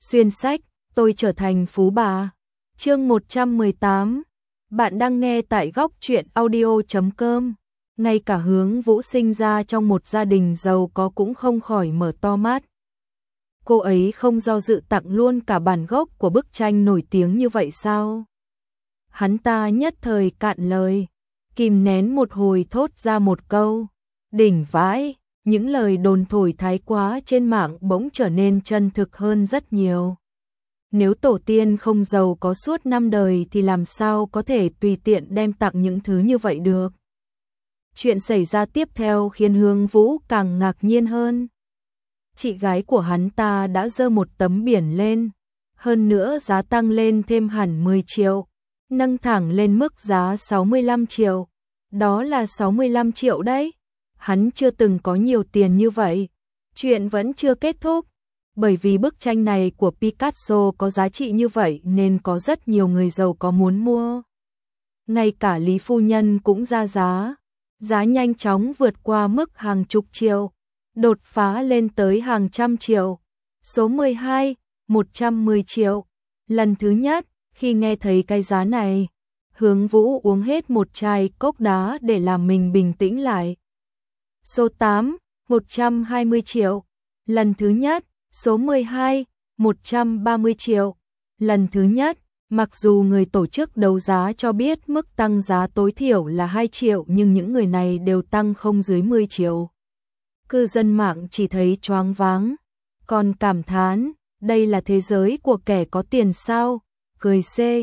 Xuyên sách, tôi trở thành phú bà. Chương 118. Bạn đang nghe tại góc truyện audio.com. Ngay cả Hướng Vũ sinh ra trong một gia đình giàu có cũng không khỏi mở to mắt. Cô ấy không do dự tặng luôn cả bản gốc của bức tranh nổi tiếng như vậy sao? Hắn ta nhất thời cạn lời, kìm nén một hồi thốt ra một câu. Đỉnh vãi, những lời đồn thổi thái quá trên mạng bỗng trở nên chân thực hơn rất nhiều. Nếu tổ tiên không giàu có suốt 5 đời thì làm sao có thể tùy tiện đem tặng những thứ như vậy được. Chuyện xảy ra tiếp theo khiến Hướng Vũ càng ngạc nhiên hơn. Chị gái của hắn ta đã giơ một tấm biển lên, hơn nữa giá tăng lên thêm hẳn 10 triệu, nâng thẳng lên mức giá 65 triệu. Đó là 65 triệu đấy. Hắn chưa từng có nhiều tiền như vậy. Chuyện vẫn chưa kết thúc, bởi vì bức tranh này của Picasso có giá trị như vậy nên có rất nhiều người giàu có muốn mua. Ngay cả Lý phu nhân cũng ra giá. Giá nhanh chóng vượt qua mức hàng chục triệu, đột phá lên tới hàng trăm triệu. Số 12, 110 triệu. Lần thứ nhất, khi nghe thấy cái giá này, Hướng Vũ uống hết một chai cốc đá để làm mình bình tĩnh lại. Số 8, 120 triệu. Lần thứ nhất. Số 12, 130 triệu. Lần thứ nhất, mặc dù người tổ chức đấu giá cho biết mức tăng giá tối thiểu là 2 triệu nhưng những người này đều tăng không dưới 10 triệu. Cư dân mạng chỉ thấy choáng váng, còn cảm thán, đây là thế giới của kẻ có tiền sao, cười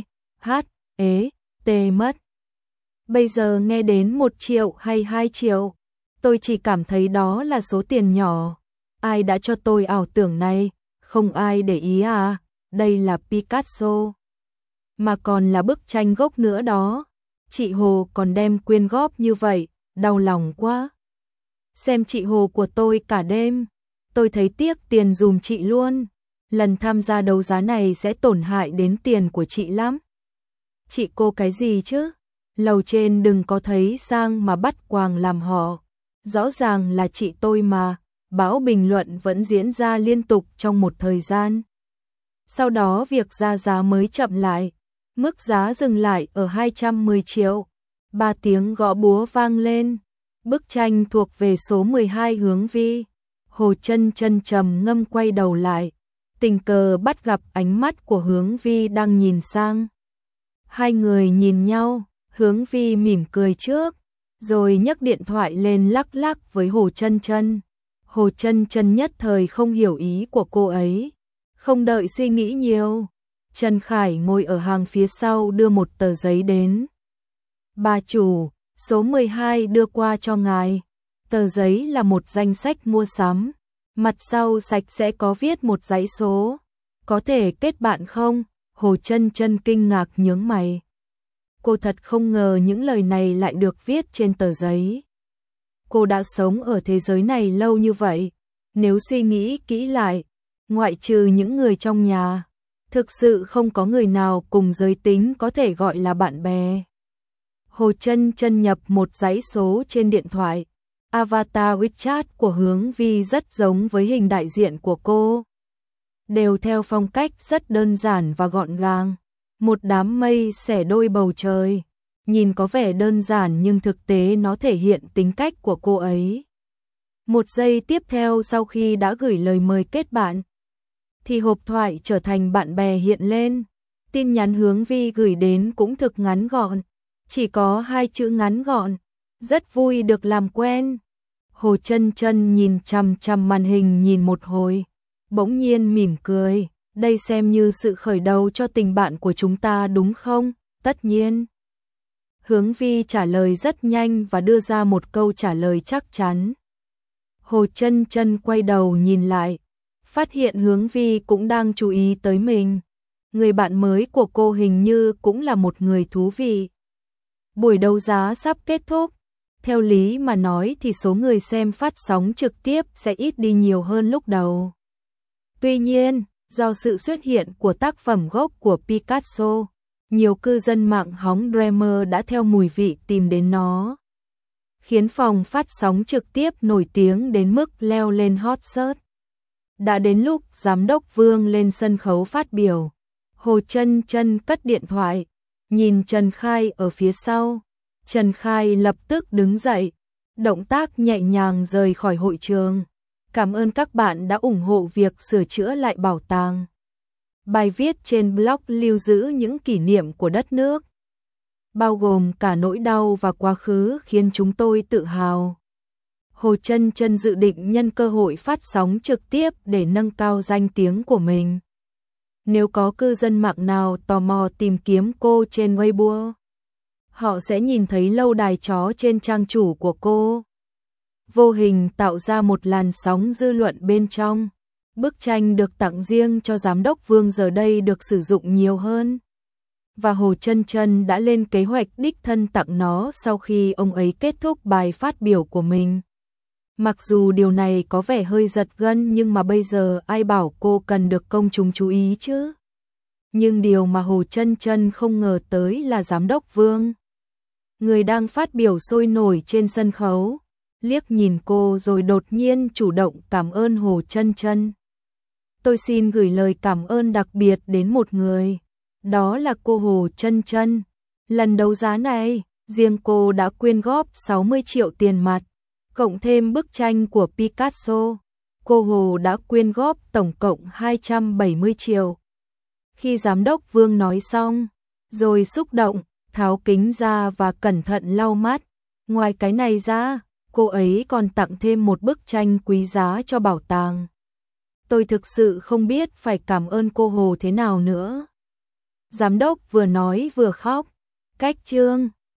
t mất. Bây giờ nghe đến 1 triệu hay 2 triệu, tôi chỉ cảm thấy đó là số tiền nhỏ. Ai đã cho tôi ảo tưởng này, không ai để ý à, đây là Picasso. Mà còn là bức tranh gốc nữa đó, chị Hồ còn đem quyên góp như vậy, đau lòng quá. Xem chị Hồ của tôi cả đêm, tôi thấy tiếc tiền dùm chị luôn, lần tham gia đấu giá này sẽ tổn hại đến tiền của chị lắm. Chị cô cái gì chứ, lầu trên đừng có thấy sang mà bắt quàng làm họ, rõ ràng là chị tôi mà. Bão bình luận vẫn diễn ra liên tục trong một thời gian. Sau đó việc ra giá mới chậm lại, mức giá dừng lại ở 210 triệu. 3 tiếng gõ búa vang lên. Bức tranh thuộc về số 12 Hướng Vi. Hồ Chân Chân trầm ngâm quay đầu lại, tình cờ bắt gặp ánh mắt của Hướng Vi đang nhìn sang. Hai người nhìn nhau, Hướng Vi mỉm cười trước, rồi nhấc điện thoại lên lắc lắc với Hồ Chân Chân. Hồ Chân Chân nhất thời không hiểu ý của cô ấy, không đợi suy nghĩ nhiều, Trần Khải ngồi ở hàng phía sau đưa một tờ giấy đến. Bà chủ, số 12 đưa qua cho ngài. Tờ giấy là một danh sách mua sắm, mặt sau sạch sẽ có viết một dãy số. Có thể kết bạn không? Hồ Chân Chân kinh ngạc nhướng mày. Cô thật không ngờ những lời này lại được viết trên tờ giấy. Cô đã sống ở thế giới này lâu như vậy, nếu suy nghĩ kỹ lại, ngoại trừ những người trong nhà, thực sự không có người nào cùng giới tính có thể gọi là bạn bè. Hồ Chân Chân nhập một dãy số trên điện thoại, avatar WeChat của Hướng Vi rất giống với hình đại diện của cô. Đều theo phong cách rất đơn giản và gọn gàng, một đám mây xẻ đôi bầu trời. Nhìn có vẻ đơn giản nhưng thực tế nó thể hiện tính cách của cô ấy. Một giây tiếp theo sau khi đã gửi lời mời kết bạn, thì hộp thoại trở thành bạn bè hiện lên. Tin nhắn Hướng Vi gửi đến cũng thực ngắn gọn, chỉ có 2 chữ ngắn gọn, rất vui được làm quen. Hồ Chân Chân nhìn chằm chằm màn hình nhìn một hồi, bỗng nhiên mỉm cười, đây xem như sự khởi đầu cho tình bạn của chúng ta đúng không? Tất nhiên. Hướng Vi trả lời rất nhanh và đưa ra một câu trả lời chắc chắn. Hồ Chân Chân quay đầu nhìn lại, phát hiện Hướng Vi cũng đang chú ý tới mình. Người bạn mới của cô hình như cũng là một người thú vị. Buổi đấu giá sắp kết thúc, theo lý mà nói thì số người xem phát sóng trực tiếp sẽ ít đi nhiều hơn lúc đầu. Tuy nhiên, do sự xuất hiện của tác phẩm gốc của Picasso, nhiều cư dân mạng hóng Dreamer đã theo mùi vị tìm đến nó, khiến phòng phát sóng trực tiếp nổi tiếng đến mức leo lên hot search. Đã đến lúc giám đốc Vương lên sân khấu phát biểu. Hồ Chân Chân cất điện thoại, nhìn Trần Khai ở phía sau. Trần Khai lập tức đứng dậy, động tác nhẹ nhàng rời khỏi hội trường. Cảm ơn các bạn đã ủng hộ việc sửa chữa lại bảo tàng. Bài viết trên blog lưu giữ những kỷ niệm của đất nước, bao gồm cả nỗi đau và quá khứ khiến chúng tôi tự hào. Hồ Chân Chân dự định nhân cơ hội phát sóng trực tiếp để nâng cao danh tiếng của mình. Nếu có cư dân mạng nào tò mò tìm kiếm cô trên Weibo, họ sẽ nhìn thấy lâu đài chó trên trang chủ của cô. Vô hình tạo ra một làn sóng dư luận bên trong. Bức tranh được tặng riêng cho giám đốc Vương giờ đây được sử dụng nhiều hơn. Và Hồ Chân Chân đã lên kế hoạch đích thân tặng nó sau khi ông ấy kết thúc bài phát biểu của mình. Mặc dù điều này có vẻ hơi giật gân nhưng mà bây giờ ai bảo cô cần được công chúng chú ý chứ. Nhưng điều mà Hồ Chân Chân không ngờ tới là giám đốc Vương, người đang phát biểu sôi nổi trên sân khấu, liếc nhìn cô rồi đột nhiên chủ động cảm ơn Hồ Chân Chân. Tôi xin gửi lời cảm ơn đặc biệt đến một người, đó là cô Hồ Chân Chân. Lần đấu giá này, riêng cô đã quyên góp 60 triệu tiền mặt, cộng thêm bức tranh của Picasso, cô Hồ đã quyên góp tổng cộng 270 triệu. Khi giám đốc Vương nói xong, rồi xúc động, tháo kính ra và cẩn thận lau mắt. Ngoài cái này ra, cô ấy còn tặng thêm một bức tranh quý giá cho bảo tàng. Tôi thực sự không biết phải cảm ơn cô Hồ thế nào nữa. Giám đốc vừa nói vừa khóc. Cách chương